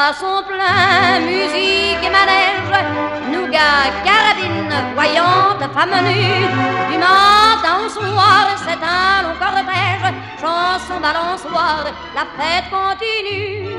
Boissons plein, musique et manège, nougat, carabine, voyante, femme nue. Du matin au soir, c'est un long cortège, chanson balançoire, la fête continue.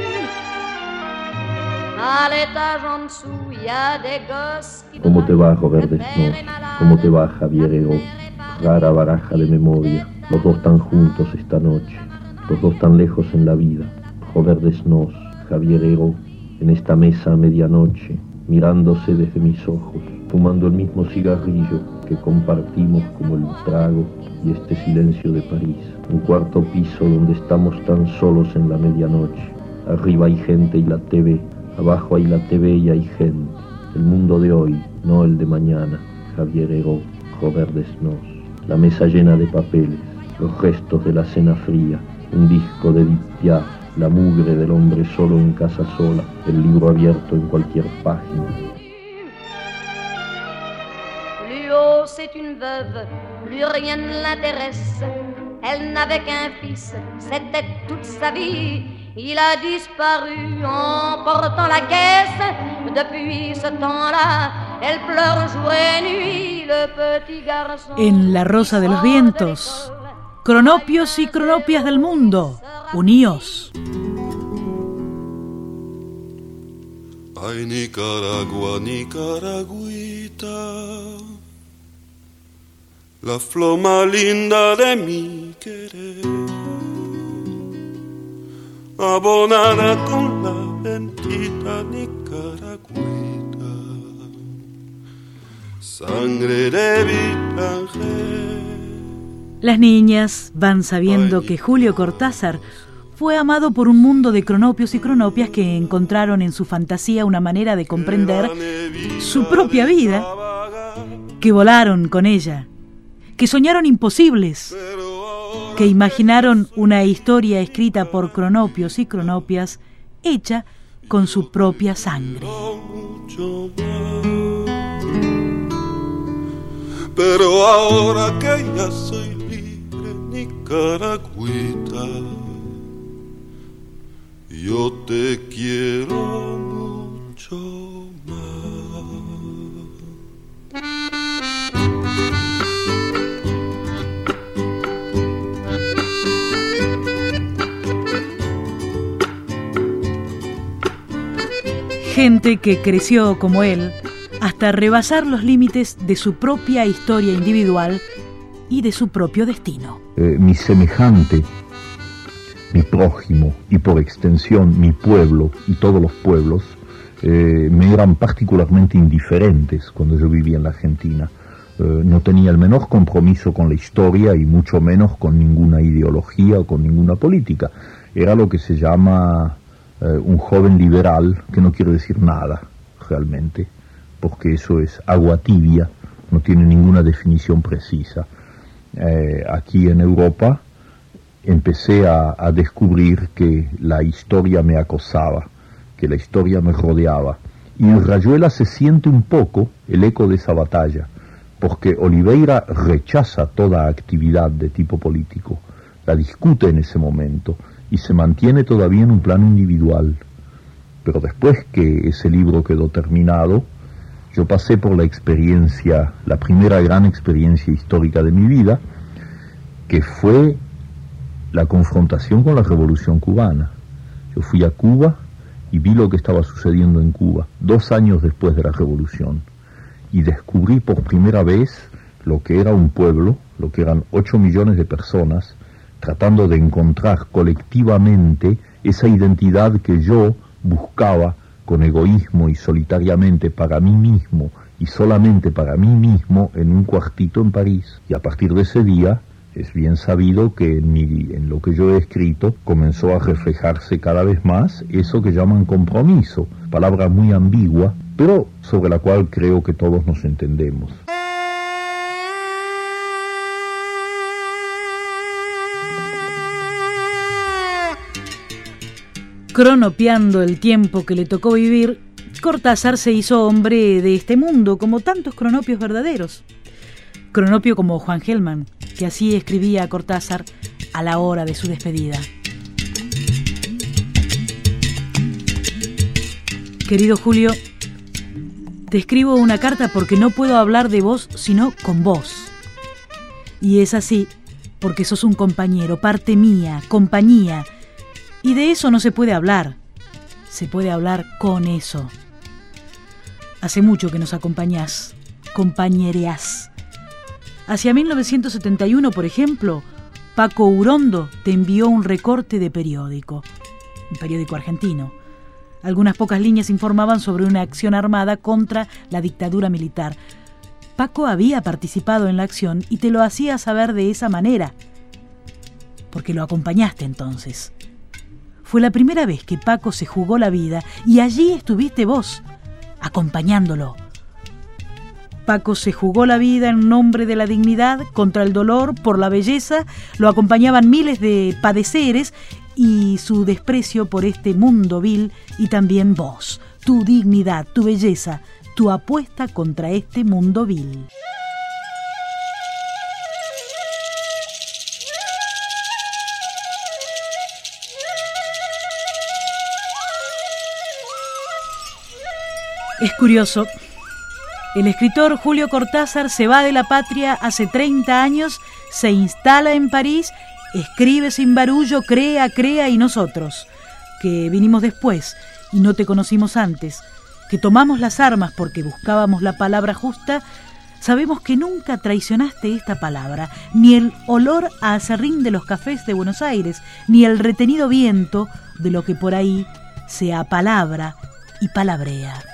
À l'étage en dessous, il y a des gosses qui... ¿Cómo te va, Robert Desnos? ¿Cómo te va, Javier Heró? Rara baraja de memoria, los dos tan juntos esta noche, los dos tan lejos en la vida. Robert Desnos, Javier Heró, en esta mesa a medianoche, mirándose desde mis ojos, fumando el mismo cigarrillo que compartimos como el trago y este silencio de París. Un cuarto piso donde estamos tan solos en la medianoche. Arriba hay gente y la TV, abajo hay la TV y hay gente. El mundo de hoy, no el de mañana. Javier Heró, Robert Desnos. La mesa llena de papeles, los restos de la cena fría, un disco de Edith Piaf, la mugre del hombre solo en casa sola, el libro abierto en cualquier página. Plus haut, c'est une veuve, plus rien ne l'intéresse. Elle n'avait qu'un fils, c'était toute sa vie. Il a disparu en portant la caisse. Depuis ce temps-là, elle pleure jour et nuit, le petit garçon. En La Rosa de los Vientos, cronopios y cronopias del mundo, uníos. Ay, Nicaragua, Nicaragüita, la flor más linda de mi querer, abonada con la bendita Nicaragüita, sangre de Vitangel. Las niñas van sabiendo que Julio Cortázar fue amado por un mundo de cronopios y cronopias que encontraron en su fantasía una manera de comprender su propia vida, que volaron con ella, que soñaron imposibles, que imaginaron una historia escrita por cronopios y cronopias hecha con su propia sangre. Pero ahora que ya soy libre, Nicaragüita, yo te quiero mucho más. Gente que creció como él hasta rebasar los límites de su propia historia individual y de su propio destino. Mi semejante, mi prójimo y por extensión mi pueblo y todos los pueblos me eran particularmente indiferentes cuando yo vivía en la Argentina. No tenía el menor compromiso con la historia y mucho menos con ninguna ideología o con ninguna política. Era lo que se llama un joven liberal, que no quiere decir nada realmente, porque eso es agua tibia, no tiene ninguna definición precisa. Aquí en Europa empecé a descubrir que la historia me acosaba, que la historia me rodeaba. Y en Rayuela se siente un poco el eco de esa batalla, porque Oliveira rechaza toda actividad de tipo político, la discute en ese momento y se mantiene todavía en un plano individual. Pero después que ese libro quedó terminado, yo pasé por la experiencia, la primera gran experiencia histórica de mi vida, que fue la confrontación con la Revolución Cubana. Yo fui a Cuba y vi lo que estaba sucediendo en Cuba, 2 años después de la Revolución, y descubrí por primera vez lo que era un pueblo, lo que eran 8 millones de personas, tratando de encontrar colectivamente esa identidad que yo buscaba con egoísmo y solitariamente para mí mismo, y solamente para mí mismo en un cuartito en París. Y a partir de ese día, es bien sabido que en lo que yo he escrito comenzó a reflejarse cada vez más eso que llaman compromiso, palabra muy ambigua, pero sobre la cual creo que todos nos entendemos. Cronopiando el tiempo que le tocó vivir, Cortázar se hizo hombre de este mundo, como tantos cronopios verdaderos. Cronopio como Juan Gelman, que así escribía a Cortázar a la hora de su despedida. Querido Julio, te escribo una carta porque no puedo hablar de vos sino con vos. Y es así porque sos un compañero, parte mía, compañía. Y de eso no se puede hablar. Se puede hablar con eso. Hace mucho que nos acompañás, compañereás. Hacia 1971, por ejemplo, Paco Urondo te envió un recorte de periódico, un periódico argentino. Algunas pocas líneas informaban sobre una acción armada contra la dictadura militar. Paco había participado en la acción y te lo hacía saber de esa manera, porque lo acompañaste entonces. Fue la primera vez que Paco se jugó la vida y allí estuviste vos, acompañándolo. Paco se jugó la vida en nombre de la dignidad, contra el dolor, por la belleza. Lo acompañaban miles de padeceres y su desprecio por este mundo vil, y también vos, tu dignidad, tu belleza, tu apuesta contra este mundo vil. Es curioso. El escritor Julio Cortázar se va de la patria hace 30 años, se instala en París, escribe sin barullo, crea, y nosotros, que vinimos después y no te conocimos antes, que tomamos las armas porque buscábamos la palabra justa, sabemos que nunca traicionaste esta palabra, ni el olor a acerrín de los cafés de Buenos Aires, ni el retenido viento de lo que por ahí se apalabra y palabrea.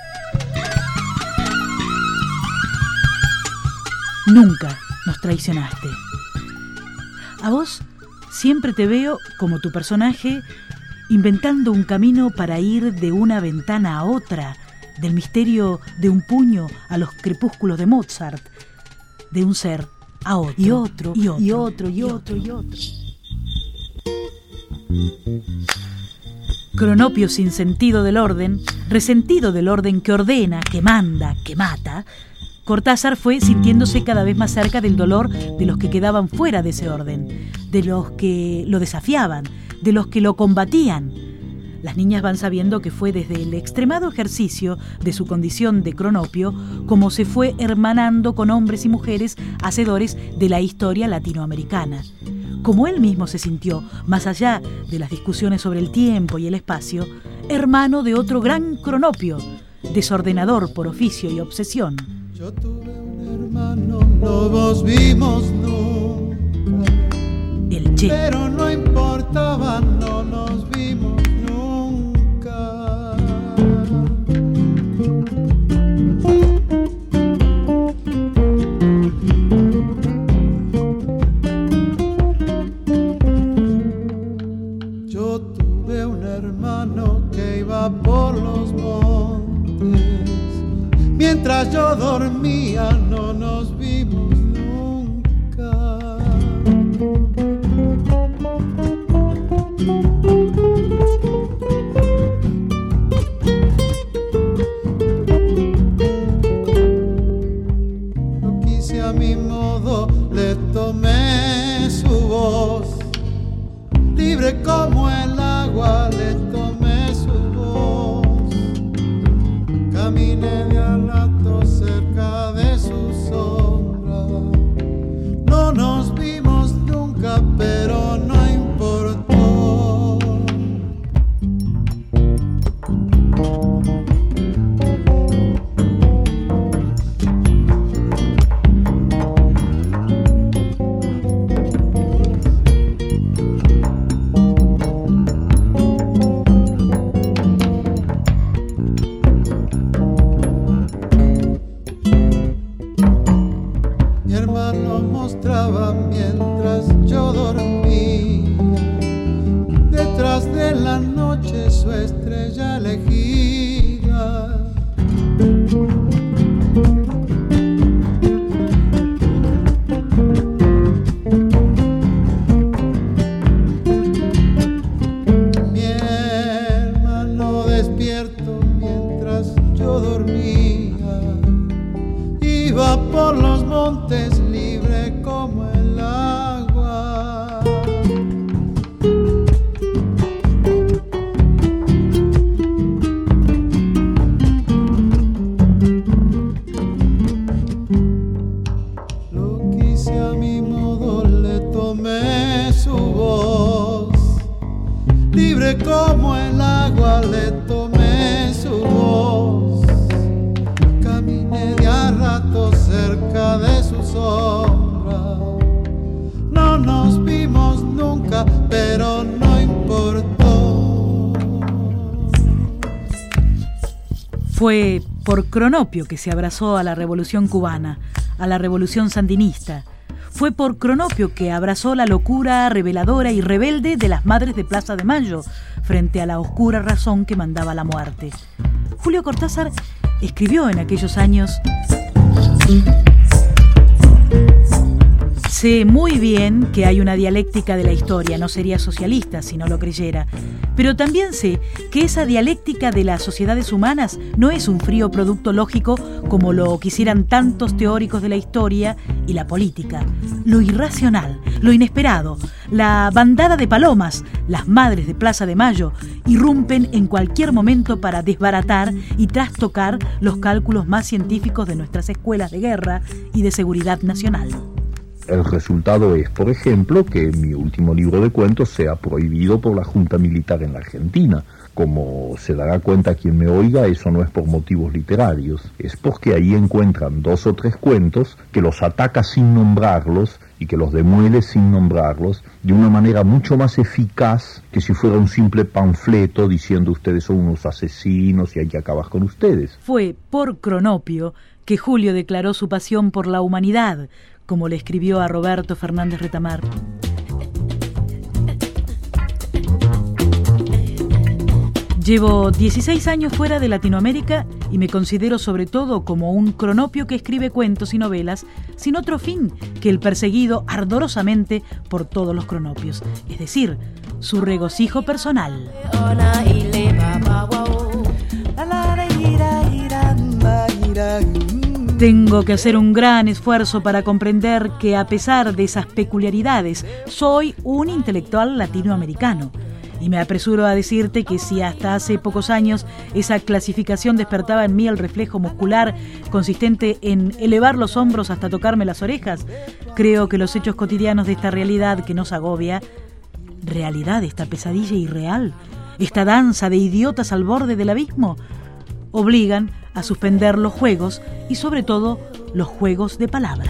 Nunca nos traicionaste. A vos siempre te veo como tu personaje inventando un camino para ir de una ventana a otra, del misterio de un puño a los crepúsculos de Mozart, de un ser a otro, y otro, y otro, y otro, y otro, y otro. Cronopio sin sentido del orden, resentido del orden que ordena, que manda, que mata, Cortázar fue sintiéndose cada vez más cerca del dolor de los que quedaban fuera de ese orden, de los que lo desafiaban, de los que lo combatían. Las niñas van sabiendo que fue desde el extremado ejercicio de su condición de cronopio como se fue hermanando con hombres y mujeres hacedores de la historia latinoamericana. Como él mismo se sintió, más allá de las discusiones sobre el tiempo y el espacio, hermano de otro gran cronopio, desordenador por oficio y obsesión. Yo tuve un hermano, no nos vimos nunca. El Che. Pero no importaba, no nos vimos nunca. Yo tuve un hermano que iba por los montes. Mientras yo dormía, no nos vimos nunca. Lo quise a mi modo, le tomé su voz. Libre como el agua, le tomé su voz. Caminé de a rato cerca de su sombra. No nos vimos nunca, pero no importó. Mi hermano mostraba mientras yo dormía, detrás de la noche su estrella elegida. Mi hermano despierto mientras yo dormía, iba por los montes libre como el agua. Fue por Cronopio que se abrazó a la Revolución cubana, a la Revolución sandinista. Fue por Cronopio que abrazó la locura reveladora y rebelde de las madres de Plaza de Mayo frente a la oscura razón que mandaba la muerte. Julio Cortázar escribió en aquellos años: sé muy bien que hay una dialéctica de la historia, no sería socialista si no lo creyera, pero también sé que esa dialéctica de las sociedades humanas no es un frío producto lógico como lo quisieran tantos teóricos de la historia y la política. Lo irracional, lo inesperado, la bandada de palomas, las madres de Plaza de Mayo, irrumpen en cualquier momento para desbaratar y trastocar los cálculos más científicos de nuestras escuelas de guerra y de seguridad nacional. El resultado es, por ejemplo, que mi último libro de cuentos sea prohibido por la Junta Militar en la Argentina. Como se dará cuenta quien me oiga, eso no es por motivos literarios, es porque ahí encuentran 2 o 3 cuentos que los ataca sin nombrarlos y que los demuele sin nombrarlos de una manera mucho más eficaz que si fuera un simple panfleto diciendo ustedes son unos asesinos y hay que acabar con ustedes. Fue por Cronopio que Julio declaró su pasión por la humanidad, como le escribió a Roberto Fernández Retamar. Llevo 16 años fuera de Latinoamérica y me considero sobre todo como un Cronopio que escribe cuentos y novelas sin otro fin que el perseguido ardorosamente por todos los cronopios, es decir, su regocijo personal. Tengo que hacer un gran esfuerzo para comprender que a pesar de esas peculiaridades, soy un intelectual latinoamericano. Y me apresuro a decirte que si hasta hace pocos años esa clasificación despertaba en mí el reflejo muscular consistente en elevar los hombros hasta tocarme las orejas, creo que los hechos cotidianos de esta realidad que nos agobia, realidad, esta pesadilla irreal, esta danza de idiotas al borde del abismo, obligan a suspender los juegos y sobre todo los juegos de palabra.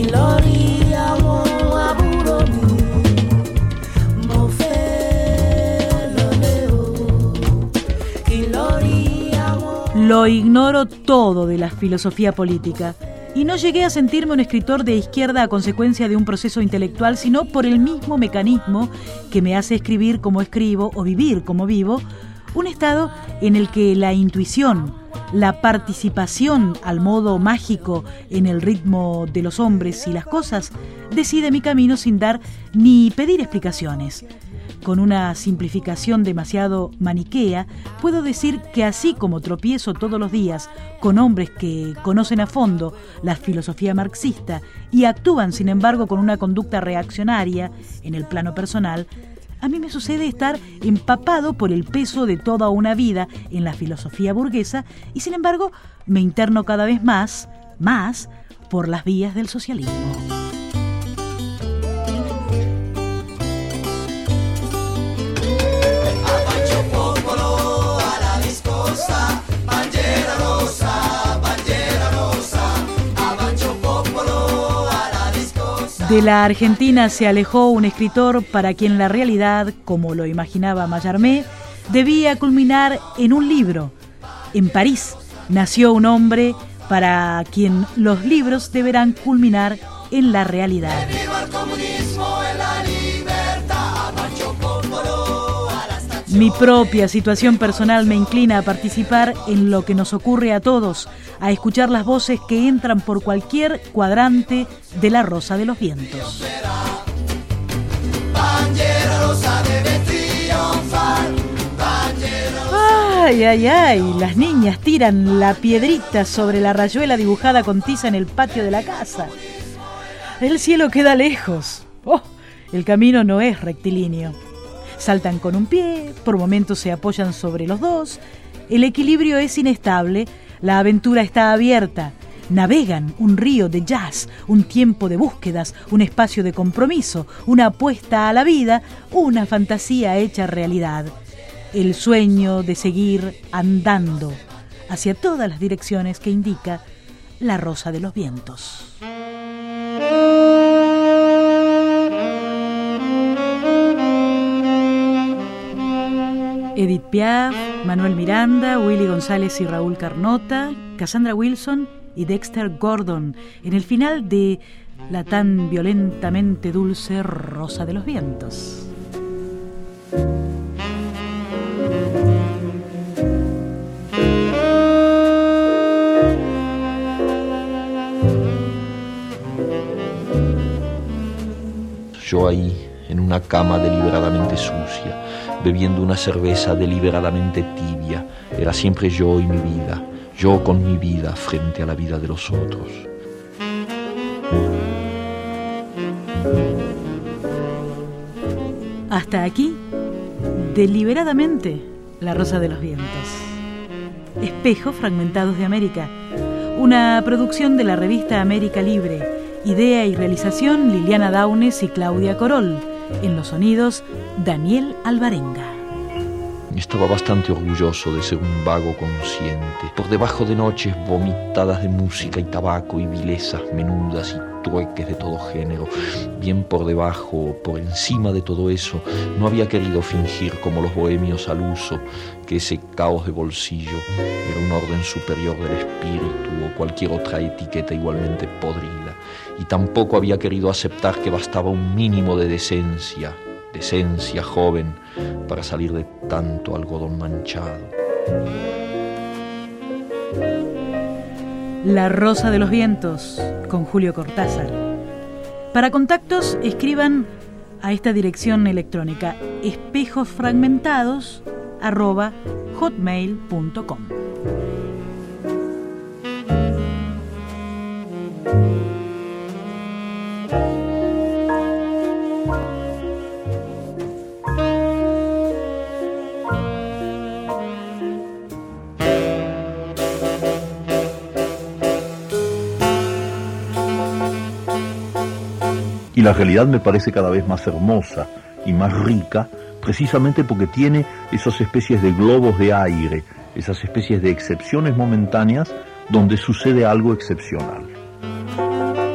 Lo ignoro todo de la filosofía política y no llegué a sentirme un escritor de izquierda a consecuencia de un proceso intelectual, sino por el mismo mecanismo que me hace escribir como escribo o vivir como vivo, un estado en el que la intuición, la participación al modo mágico en el ritmo de los hombres y las cosas, decide mi camino sin dar ni pedir explicaciones. Con una simplificación demasiado maniquea, puedo decir que así como tropiezo todos los días con hombres que conocen a fondo la filosofía marxista y actúan, sin embargo, con una conducta reaccionaria en el plano personal, a mí me sucede estar empapado por el peso de toda una vida en la filosofía burguesa y, sin embargo, me interno cada vez más por las vías del socialismo. De la Argentina se alejó un escritor para quien la realidad, como lo imaginaba Mallarmé, debía culminar en un libro. En París nació un hombre para quien los libros deberán culminar en la realidad. Mi propia situación personal me inclina a participar en lo que nos ocurre a todos, a escuchar las voces que entran por cualquier cuadrante de la Rosa de los Vientos. Ay, ay, ay, las niñas tiran la piedrita sobre la rayuela dibujada con tiza en el patio de la casa. El cielo queda lejos. Oh, el camino no es rectilíneo. Saltan con un pie, por momentos se apoyan sobre los dos, el equilibrio es inestable, la aventura está abierta, navegan un río de jazz, un tiempo de búsquedas, un espacio de compromiso, una apuesta a la vida, una fantasía hecha realidad, el sueño de seguir andando hacia todas las direcciones que indica la Rosa de los Vientos. Edith Piaf, Manuel Miranda, Willy González y Raúl Carnota, Cassandra Wilson y Dexter Gordon, en el final de la tan violentamente dulce Rosa de los Vientos. Yo ahí, en una cama deliberadamente sucia, bebiendo una cerveza deliberadamente tibia, era siempre yo y mi vida, yo con mi vida frente a la vida de los otros. Hasta aquí, deliberadamente, La Rosa de los Vientos. Espejos Fragmentados de América, una producción de la revista América Libre. Idea y realización Liliana Daunes y Claudia Corol. En los sonidos, Daniel Alvarenga. Estaba bastante orgulloso de ser un vago consciente. Por debajo de noches vomitadas de música y tabaco y vilezas menudas y trueques de todo género, bien por debajo, por encima de todo eso, no había querido fingir como los bohemios al uso que ese caos de bolsillo era un orden superior del espíritu o cualquier otra etiqueta igualmente podrida. Y tampoco había querido aceptar que bastaba un mínimo de decencia joven, para salir de tanto algodón manchado. La Rosa de los Vientos, con Julio Cortázar. Para contactos, escriban a esta dirección electrónica espejosfragmentados@hotmail.com. Y la realidad me parece cada vez más hermosa y más rica, precisamente porque tiene esas especies de globos de aire, esas especies de excepciones momentáneas donde sucede algo excepcional.